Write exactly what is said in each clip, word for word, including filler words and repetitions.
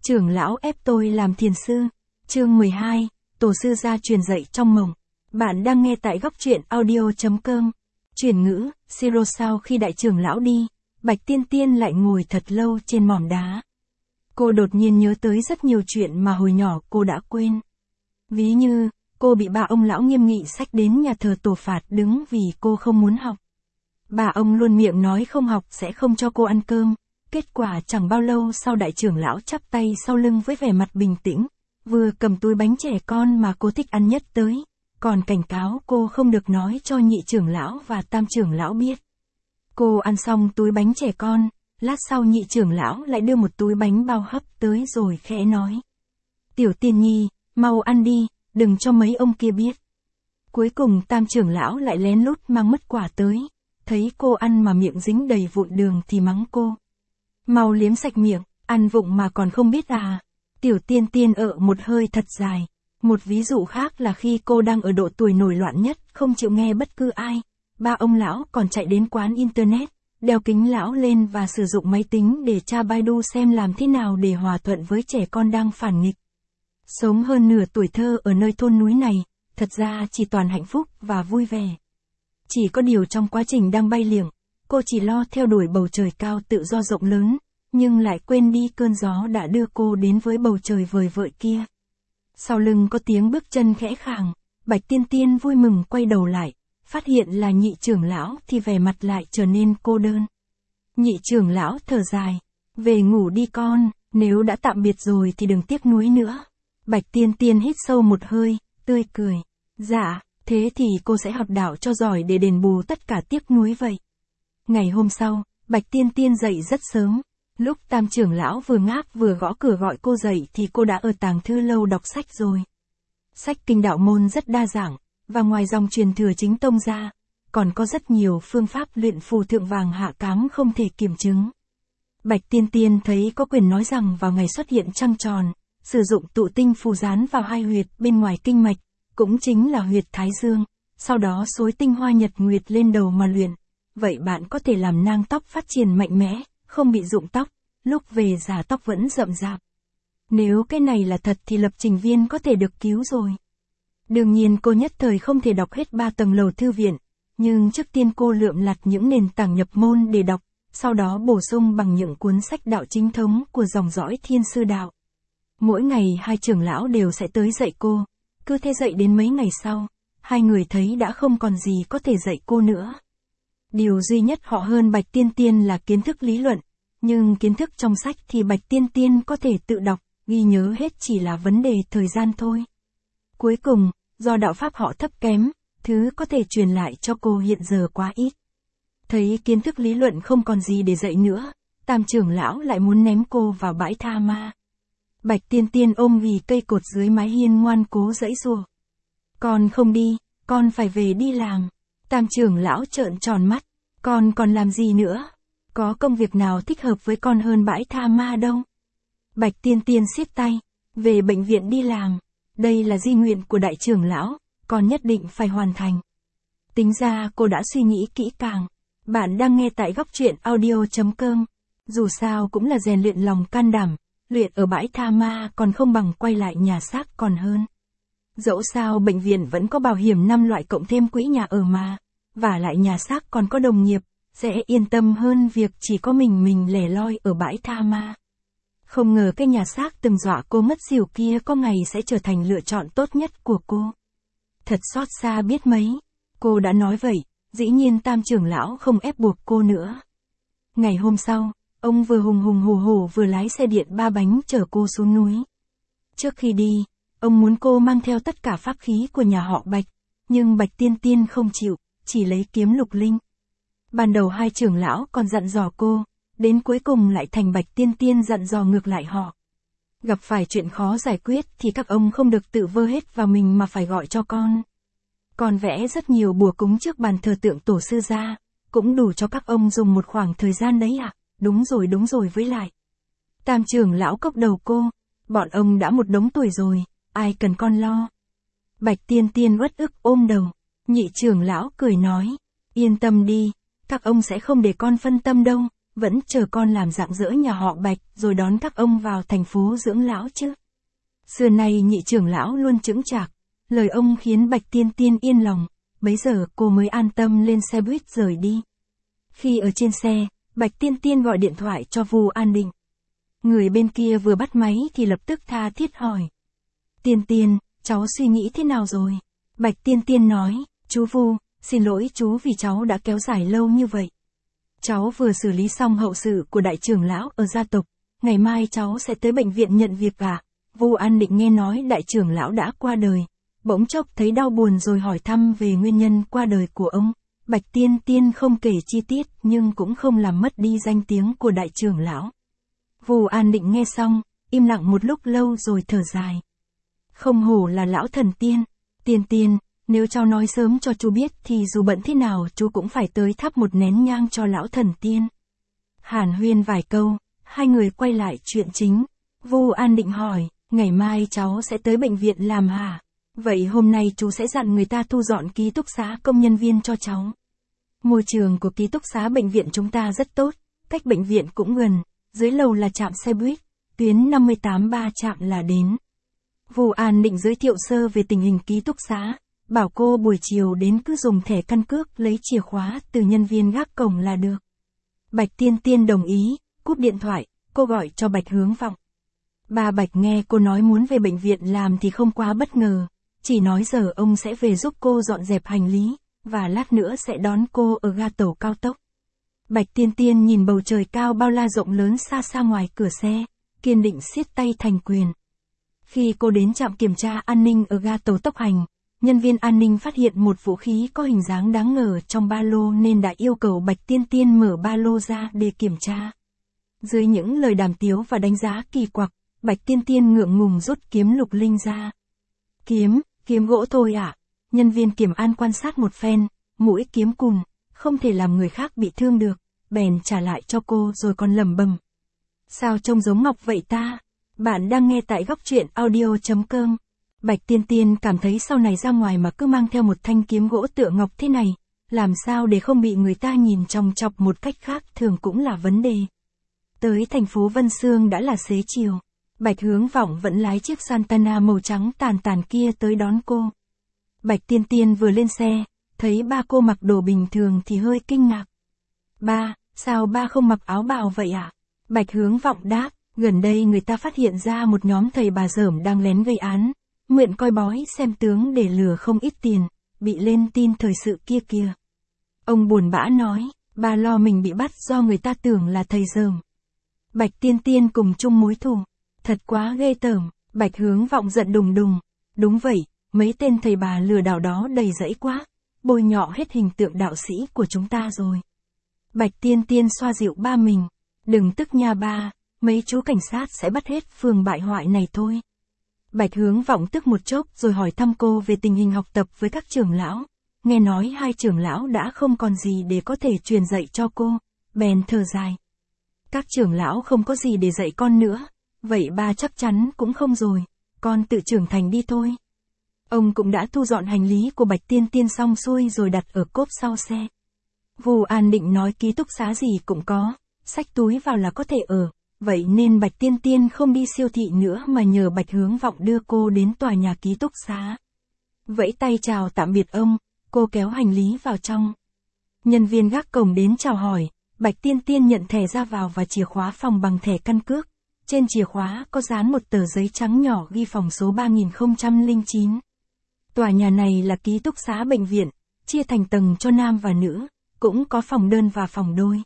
Trưởng lão ép tôi làm thiền sư. Chương mười hai, tổ sư gia truyền dạy trong mộng. Bạn đang nghe tại góc truyện audio chấm com. Chuyển ngữ, Siro sau khi đại trưởng lão đi, Bạch Tiên Tiên lại ngồi thật lâu trên mỏm đá. Cô đột nhiên nhớ tới rất nhiều chuyện mà hồi nhỏ cô đã quên. Ví như, cô bị ba ông lão nghiêm nghị xách đến nhà thờ tổ phạt đứng vì cô không muốn học. Bà ông luôn miệng nói không học sẽ không cho cô ăn cơm. Kết quả chẳng bao lâu sau đại trưởng lão chắp tay sau lưng với vẻ mặt bình tĩnh, vừa cầm túi bánh trẻ con mà cô thích ăn nhất tới, còn cảnh cáo cô không được nói cho nhị trưởng lão và tam trưởng lão biết. Cô ăn xong túi bánh trẻ con, lát sau nhị trưởng lão lại đưa một túi bánh bao hấp tới rồi khẽ nói. Tiểu Tiên Nhi, mau ăn đi, đừng cho mấy ông kia biết. Cuối cùng tam trưởng lão lại lén lút mang mứt quả tới, thấy cô ăn mà miệng dính đầy vụn đường thì mắng cô. Mau liếm sạch miệng, ăn vụng mà còn không biết à. Tiểu Tiên Tiên ợ một hơi thật dài. Một ví dụ khác là khi cô đang ở độ tuổi nổi loạn nhất, không chịu nghe bất cứ ai. Ba ông lão còn chạy đến quán internet, đeo kính lão lên và sử dụng máy tính để tra Baidu xem làm thế nào để hòa thuận với trẻ con đang phản nghịch. Sống hơn nửa tuổi thơ ở nơi thôn núi này, thật ra chỉ toàn hạnh phúc và vui vẻ. Chỉ có điều trong quá trình đang bay liệng, cô chỉ lo theo đuổi bầu trời cao tự do rộng lớn, nhưng lại quên đi cơn gió đã đưa cô đến với bầu trời vời vợi kia. Sau lưng có tiếng bước chân khẽ khàng, Bạch Tiên Tiên vui mừng quay đầu lại, phát hiện là nhị trưởng lão thì vẻ mặt lại trở nên cô đơn. Nhị trưởng lão thở dài, về ngủ đi con, nếu đã tạm biệt rồi thì đừng tiếc nuối nữa. Bạch Tiên Tiên hít sâu một hơi, tươi cười, dạ, thế thì cô sẽ học đạo cho giỏi để đền bù tất cả tiếc nuối vậy. Ngày hôm sau, Bạch Tiên Tiên dậy rất sớm. Lúc tam trưởng lão vừa ngáp vừa gõ cửa gọi cô dậy thì cô đã ở tàng thư lâu đọc sách rồi. Sách kinh đạo môn rất đa dạng, và ngoài dòng truyền thừa chính tông ra, còn có rất nhiều phương pháp luyện phù thượng vàng hạ cám không thể kiểm chứng. Bạch Tiên Tiên thấy có quyền nói rằng vào ngày xuất hiện trăng tròn, sử dụng tụ tinh phù dán vào hai huyệt bên ngoài kinh mạch, cũng chính là huyệt thái dương, sau đó xối tinh hoa nhật nguyệt lên đầu mà luyện. Vậy bạn có thể làm nang tóc phát triển mạnh mẽ, không bị rụng tóc, lúc về già tóc vẫn rậm rạp. Nếu cái này là thật thì Lập Trình Viên có thể được cứu rồi. Đương nhiên cô nhất thời không thể đọc hết ba tầng lầu thư viện, nhưng trước tiên cô lượm lặt những nền tảng nhập môn để đọc, sau đó bổ sung bằng những cuốn sách đạo chính thống của dòng dõi Thiên Sư Đạo. Mỗi ngày hai trưởng lão đều sẽ tới dạy cô, cứ thế dạy đến mấy ngày sau, hai người thấy đã không còn gì có thể dạy cô nữa. Điều duy nhất họ hơn Bạch Tiên Tiên là kiến thức lý luận, nhưng kiến thức trong sách thì Bạch Tiên Tiên có thể tự đọc, ghi nhớ hết chỉ là vấn đề thời gian thôi. Cuối cùng, do đạo pháp họ thấp kém, thứ có thể truyền lại cho cô hiện giờ quá ít. Thấy kiến thức lý luận không còn gì để dạy nữa, tam trưởng lão lại muốn ném cô vào bãi tha ma. Bạch Tiên Tiên ôm vì cây cột dưới mái hiên ngoan cố giãy giụa. Con không đi, con phải về đi làm. Tam trưởng lão trợn tròn mắt, con còn làm gì nữa? Có công việc nào thích hợp với con hơn bãi tha ma đâu? Bạch Tiên Tiên siết tay, về bệnh viện đi làm. Đây là di nguyện của đại trưởng lão, con nhất định phải hoàn thành. Tính ra cô đã suy nghĩ kỹ càng. Bạn đang nghe tại góc truyện audio chấm com. Dù sao cũng là rèn luyện lòng can đảm, luyện ở bãi tha ma còn không bằng quay lại nhà xác còn hơn. Dẫu sao bệnh viện vẫn có bảo hiểm năm loại cộng thêm quỹ nhà ở mà, và lại nhà xác còn có đồng nghiệp, sẽ yên tâm hơn việc chỉ có mình mình lẻ loi ở bãi tha ma. Không ngờ cái nhà xác từng dọa cô mất xỉu kia có ngày sẽ trở thành lựa chọn tốt nhất của cô. Thật xót xa biết mấy. Cô đã nói vậy, dĩ nhiên tam trưởng lão không ép buộc cô nữa. Ngày hôm sau, ông vừa hùng hùng hổ hổ vừa lái xe điện ba bánh chở cô xuống núi. Trước khi đi, ông muốn cô mang theo tất cả pháp khí của nhà họ Bạch, nhưng Bạch Tiên Tiên không chịu, chỉ lấy kiếm lục linh. Ban đầu hai trưởng lão còn dặn dò cô, đến cuối cùng lại thành Bạch Tiên Tiên dặn dò ngược lại họ. Gặp phải chuyện khó giải quyết thì các ông không được tự vơ hết vào mình mà phải gọi cho con. Còn vẽ rất nhiều bùa cúng trước bàn thờ tượng tổ sư gia, cũng đủ cho các ông dùng một khoảng thời gian đấy ạ. À? Đúng rồi đúng rồi với lại. Tam trưởng lão cốc đầu cô, bọn ông đã một đống tuổi rồi, ai cần con lo. Bạch Tiên Tiên uất ức ôm đầu, nhị trưởng lão cười nói, yên tâm đi, các ông sẽ không để con phân tâm đâu, vẫn chờ con làm rạng rỡ nhà họ Bạch rồi đón các ông vào thành phố dưỡng lão chứ. Xưa nay nhị trưởng lão luôn chững chạc, lời ông khiến Bạch Tiên Tiên yên lòng, bấy giờ cô mới an tâm lên xe buýt rời đi. Khi ở trên xe, Bạch Tiên Tiên gọi điện thoại cho Vu An Định. Người bên kia vừa bắt máy thì lập tức tha thiết hỏi. Tiên Tiên, cháu suy nghĩ thế nào rồi? Bạch Tiên Tiên nói, chú Vu, xin lỗi chú vì cháu đã kéo dài lâu như vậy. Cháu vừa xử lý xong hậu sự của đại trưởng lão ở gia tộc, ngày mai cháu sẽ tới bệnh viện nhận việc ạ. Vu An Định nghe nói đại trưởng lão đã qua đời, bỗng chốc thấy đau buồn rồi hỏi thăm về nguyên nhân qua đời của ông. Bạch Tiên Tiên không kể chi tiết nhưng cũng không làm mất đi danh tiếng của đại trưởng lão. Vu An Định nghe xong, im lặng một lúc lâu rồi thở dài. Không hổ là lão thần tiên. Tiên Tiên, nếu cháu nói sớm cho chú biết thì dù bận thế nào chú cũng phải tới thắp một nén nhang cho lão thần tiên. Hàn huyên vài câu, hai người quay lại chuyện chính. Vu An Định hỏi, ngày mai cháu sẽ tới bệnh viện làm hả? Vậy hôm nay chú sẽ dặn người ta thu dọn ký túc xá công nhân viên cho cháu. Môi trường của ký túc xá bệnh viện chúng ta rất tốt, cách bệnh viện cũng gần, dưới lầu là trạm xe buýt, tuyến năm mươi tám ba trạm là đến. Vu An Định giới thiệu sơ về tình hình ký túc xá, bảo cô buổi chiều đến cứ dùng thẻ căn cước lấy chìa khóa từ nhân viên gác cổng là được. Bạch Tiên Tiên đồng ý, cúp điện thoại, cô gọi cho Bạch Hướng Vọng. Bà Bạch nghe cô nói muốn về bệnh viện làm thì không quá bất ngờ, chỉ nói giờ ông sẽ về giúp cô dọn dẹp hành lý, và lát nữa sẽ đón cô ở ga tàu cao tốc. Bạch Tiên Tiên nhìn bầu trời cao bao la rộng lớn xa xa ngoài cửa xe, kiên định siết tay thành quyền. Khi cô đến trạm kiểm tra an ninh ở ga tàu tốc hành, nhân viên an ninh phát hiện một vũ khí có hình dáng đáng ngờ trong ba lô nên đã yêu cầu Bạch Tiên Tiên mở ba lô ra để kiểm tra. Dưới những lời đàm tiếu và đánh giá kỳ quặc, Bạch Tiên Tiên ngượng ngùng rút kiếm lục linh ra. Kiếm, kiếm gỗ thôi ạ. À? Nhân viên kiểm an quan sát một phen, mũi kiếm cùn, không thể làm người khác bị thương được, bèn trả lại cho cô rồi còn lẩm bẩm. Sao trông giống ngọc vậy ta? Bạn đang nghe tại góc truyện audio chấm com. Bạch Tiên Tiên cảm thấy sau này ra ngoài mà cứ mang theo một thanh kiếm gỗ tựa ngọc thế này, làm sao để không bị người ta nhìn chòng chọc một cách khác thường cũng là vấn đề. Tới thành phố Vân Xương đã là xế chiều, Bạch Hướng Vọng vẫn lái chiếc Santana màu trắng tàn tàn kia tới đón cô. Bạch Tiên Tiên vừa lên xe, thấy ba cô mặc đồ bình thường thì hơi kinh ngạc. Ba, sao ba không mặc áo bào vậy ạ? À? Bạch Hướng Vọng đáp, gần đây người ta phát hiện ra một nhóm thầy bà dởm đang lén gây án, nguyện coi bói xem tướng để lừa không ít tiền, bị lên tin thời sự kia kìa. Ông buồn bã nói, ba lo mình bị bắt do người ta tưởng là thầy dởm. Bạch Tiên Tiên cùng chung mối thù, thật quá ghê tởm. Bạch Hướng Vọng giận đùng đùng, đúng vậy, mấy tên thầy bà lừa đảo đó đầy rẫy quá, bôi nhọ hết hình tượng đạo sĩ của chúng ta rồi. Bạch Tiên Tiên xoa dịu ba mình, đừng tức nha ba, mấy chú cảnh sát sẽ bắt hết phường bại hoại này thôi. Bạch Hướng Vọng tức một chốc rồi hỏi thăm cô về tình hình học tập với các trưởng lão, nghe nói hai trưởng lão đã không còn gì để có thể truyền dạy cho cô, bèn thở dài. Các trưởng lão không có gì để dạy con nữa, vậy ba chắc chắn cũng không rồi, con tự trưởng thành đi thôi. Ông cũng đã thu dọn hành lý của Bạch Tiên Tiên xong xuôi rồi đặt ở cốp sau xe. Vu An Định nói ký túc xá gì cũng có, xách túi vào là có thể ở, vậy nên Bạch Tiên Tiên không đi siêu thị nữa mà nhờ Bạch Hướng Vọng đưa cô đến tòa nhà ký túc xá. Vẫy tay chào tạm biệt ông, cô kéo hành lý vào trong. Nhân viên gác cổng đến chào hỏi, Bạch Tiên Tiên nhận thẻ ra vào và chìa khóa phòng bằng thẻ căn cước. Trên chìa khóa có dán một tờ giấy trắng nhỏ ghi phòng số ba nghìn không trăm lẻ chín. Tòa nhà này là ký túc xá bệnh viện, chia thành tầng cho nam và nữ, cũng có phòng đơn và phòng đôi.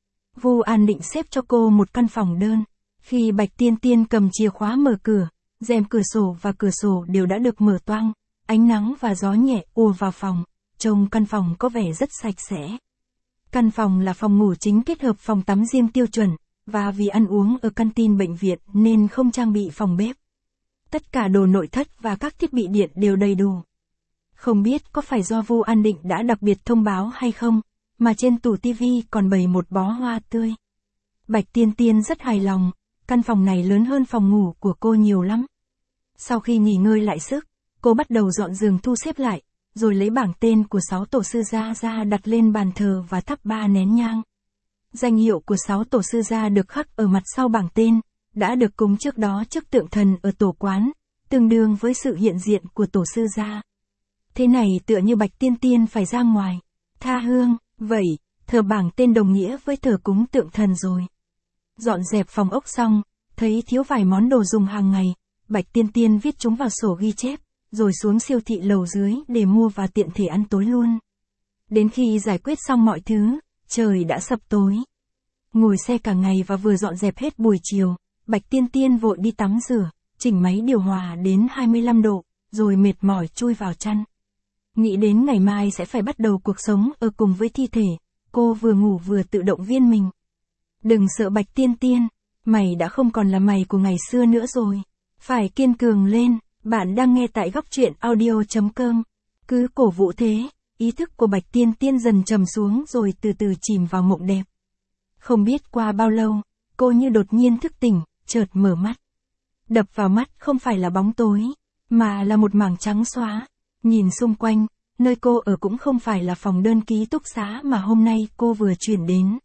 Vu An Định xếp cho cô một căn phòng đơn. Khi Bạch Tiên Tiên cầm chìa khóa mở cửa, rèm cửa sổ và cửa sổ đều đã được mở toang, ánh nắng và gió nhẹ ùa vào phòng, trông căn phòng có vẻ rất sạch sẽ. Căn phòng là phòng ngủ chính kết hợp phòng tắm riêng tiêu chuẩn, và vì ăn uống ở canteen bệnh viện nên không trang bị phòng bếp. Tất cả đồ nội thất và các thiết bị điện đều đầy đủ. Không biết có phải do Vu An Định đã đặc biệt thông báo hay không, mà trên tủ tivi còn bày một bó hoa tươi. Bạch Tiên Tiên rất hài lòng, căn phòng này lớn hơn phòng ngủ của cô nhiều lắm. Sau khi nghỉ ngơi lại sức, cô bắt đầu dọn giường thu xếp lại, rồi lấy bảng tên của sáu tổ sư gia ra đặt lên bàn thờ và thắp ba nén nhang. Danh hiệu của sáu tổ sư gia được khắc ở mặt sau bảng tên, đã được cúng trước đó trước tượng thần ở tổ quán, tương đương với sự hiện diện của tổ sư gia. Thế này tựa như Bạch Tiên Tiên phải ra ngoài, tha hương, vậy, thờ bảng tên đồng nghĩa với thờ cúng tượng thần rồi. Dọn dẹp phòng ốc xong, thấy thiếu vài món đồ dùng hàng ngày, Bạch Tiên Tiên viết chúng vào sổ ghi chép, rồi xuống siêu thị lầu dưới để mua và tiện thể ăn tối luôn. Đến khi giải quyết xong mọi thứ, trời đã sập tối. Ngồi xe cả ngày và vừa dọn dẹp hết buổi chiều, Bạch Tiên Tiên vội đi tắm rửa, chỉnh máy điều hòa đến hai mươi lăm độ, rồi mệt mỏi chui vào chăn. Nghĩ đến ngày mai sẽ phải bắt đầu cuộc sống ở cùng với thi thể, cô vừa ngủ vừa tự động viên mình. Đừng sợ Bạch Tiên Tiên, mày đã không còn là mày của ngày xưa nữa rồi. Phải kiên cường lên, bạn đang nghe tại góc truyện audio chấm com. Cứ cổ vũ thế, ý thức của Bạch Tiên Tiên dần trầm xuống rồi từ từ chìm vào mộng đẹp. Không biết qua bao lâu, cô như đột nhiên thức tỉnh, chợt mở mắt. Đập vào mắt không phải là bóng tối, mà là một mảng trắng xóa. Nhìn xung quanh, nơi cô ở cũng không phải là phòng đơn ký túc xá mà hôm nay cô vừa chuyển đến.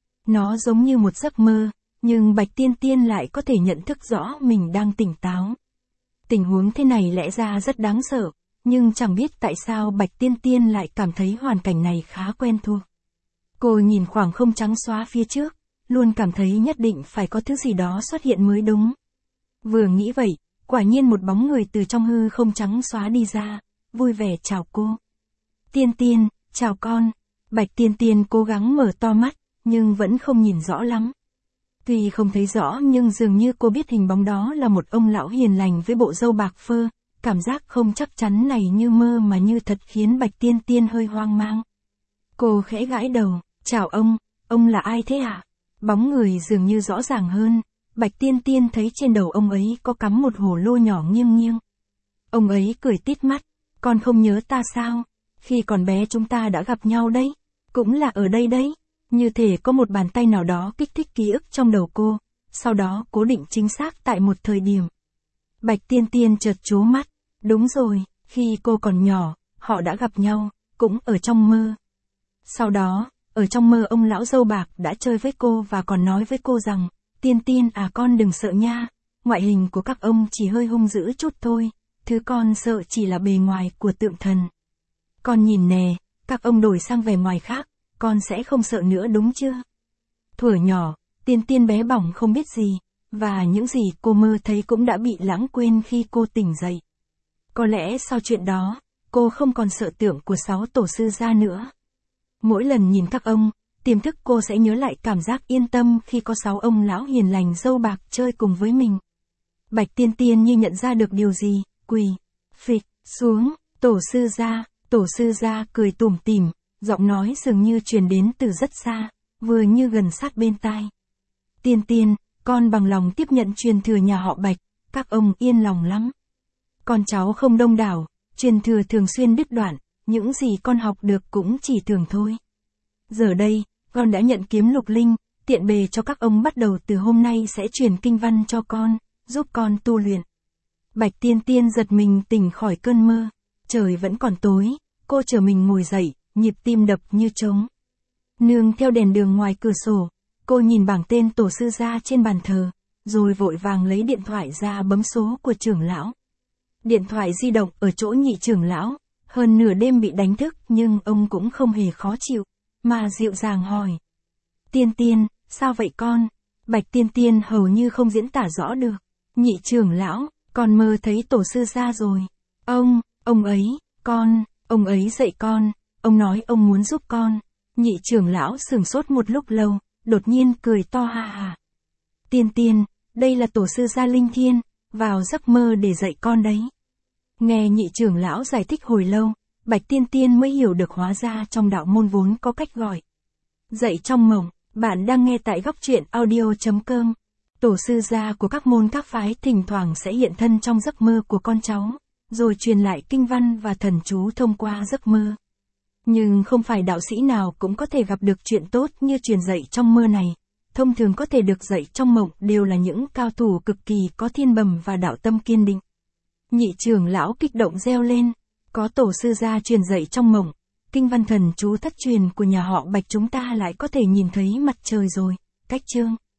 Nó giống như một giấc mơ, nhưng Bạch Tiên Tiên lại có thể nhận thức rõ mình đang tỉnh táo. Tình huống thế này lẽ ra rất đáng sợ, nhưng chẳng biết tại sao Bạch Tiên Tiên lại cảm thấy hoàn cảnh này khá quen thuộc. Cô nhìn khoảng không trắng xóa phía trước, luôn cảm thấy nhất định phải có thứ gì đó xuất hiện mới đúng. Vừa nghĩ vậy, quả nhiên một bóng người từ trong hư không trắng xóa đi ra, vui vẻ chào cô. Tiên Tiên, chào con. Bạch Tiên Tiên cố gắng mở to mắt, nhưng vẫn không nhìn rõ lắm. Tuy không thấy rõ nhưng dường như cô biết hình bóng đó là một ông lão hiền lành với bộ râu bạc phơ, cảm giác không chắc chắn này như mơ mà như thật khiến Bạch Tiên Tiên hơi hoang mang. Cô khẽ gãi đầu, chào ông, ông là ai thế ạ? À? Bóng người dường như rõ ràng hơn, Bạch Tiên Tiên thấy trên đầu ông ấy có cắm một hồ lô nhỏ nghiêng nghiêng. Ông ấy cười tít mắt, con không nhớ ta sao? Khi còn bé chúng ta đã gặp nhau đấy, cũng là ở đây đấy. Như thể có một bàn tay nào đó kích thích ký ức trong đầu cô, sau đó cố định chính xác tại một thời điểm. Bạch Tiên Tiên chợt trố mắt, đúng rồi, khi cô còn nhỏ, họ đã gặp nhau, cũng ở trong mơ. Sau đó, ở trong mơ ông lão râu bạc đã chơi với cô và còn nói với cô rằng, Tiên Tiên à con đừng sợ nha, ngoại hình của các ông chỉ hơi hung dữ chút thôi, thứ con sợ chỉ là bề ngoài của tượng thần. Con nhìn nè, các ông đổi sang vẻ ngoài khác, con sẽ không sợ nữa đúng chưa? Thuở nhỏ, Tiên Tiên bé bỏng không biết gì, và những gì cô mơ thấy cũng đã bị lãng quên khi cô tỉnh dậy. Có lẽ sau chuyện đó, cô không còn sợ tượng của sáu tổ sư gia nữa. Mỗi lần nhìn các ông, tiềm thức cô sẽ nhớ lại cảm giác yên tâm khi có sáu ông lão hiền lành râu bạc chơi cùng với mình. Bạch Tiên Tiên như nhận ra được điều gì, quỳ, phịch, xuống, tổ sư gia, tổ sư gia cười tủm tỉm, giọng nói dường như truyền đến từ rất xa, vừa như gần sát bên tai. Tiên Tiên, con bằng lòng tiếp nhận truyền thừa nhà họ Bạch, các ông yên lòng lắm. Con cháu không đông đảo, truyền thừa thường xuyên đứt đoạn, những gì con học được cũng chỉ thường thôi. Giờ đây, con đã nhận kiếm lục linh, tiện bề cho các ông bắt đầu từ hôm nay sẽ truyền kinh văn cho con, giúp con tu luyện. Bạch Tiên Tiên giật mình tỉnh khỏi cơn mơ, trời vẫn còn tối, cô chờ mình ngồi dậy, nhịp tim đập như trống. Nương theo đèn đường ngoài cửa sổ, cô nhìn bảng tên tổ sư gia trên bàn thờ, rồi vội vàng lấy điện thoại ra bấm số của trưởng lão. Điện thoại di động ở chỗ nhị trưởng lão, hơn nửa đêm bị đánh thức nhưng ông cũng không hề khó chịu, mà dịu dàng hỏi. Tiên Tiên, sao vậy con? Bạch Tiên Tiên hầu như không diễn tả rõ được. Nhị trưởng lão, con mơ thấy tổ sư gia rồi. Ông, ông ấy, con, ông ấy dạy con, ông nói ông muốn giúp con. Nhị trưởng lão sửng sốt một lúc lâu, đột nhiên cười to ha ha. Tiên Tiên, đây là tổ sư gia linh thiêng, vào giấc mơ để dạy con đấy. Nghe nhị trưởng lão giải thích hồi lâu, Bạch Tiên Tiên mới hiểu được hóa ra trong đạo môn vốn có cách gọi. Dạy trong mộng, bạn đang nghe tại góc truyện audio chấm com. Tổ sư gia của các môn các phái thỉnh thoảng sẽ hiện thân trong giấc mơ của con cháu, rồi truyền lại kinh văn và thần chú thông qua giấc mơ. Nhưng không phải đạo sĩ nào cũng có thể gặp được chuyện tốt như truyền dạy trong mơ này. Thông thường có thể được dạy trong mộng đều là những cao thủ cực kỳ có thiên bẩm và đạo tâm kiên định. Nhị trưởng lão kích động reo lên, có tổ sư gia truyền dạy trong mộng, kinh văn thần chú thất truyền của nhà họ Bạch chúng ta lại có thể nhìn thấy mặt trời rồi. Cách chương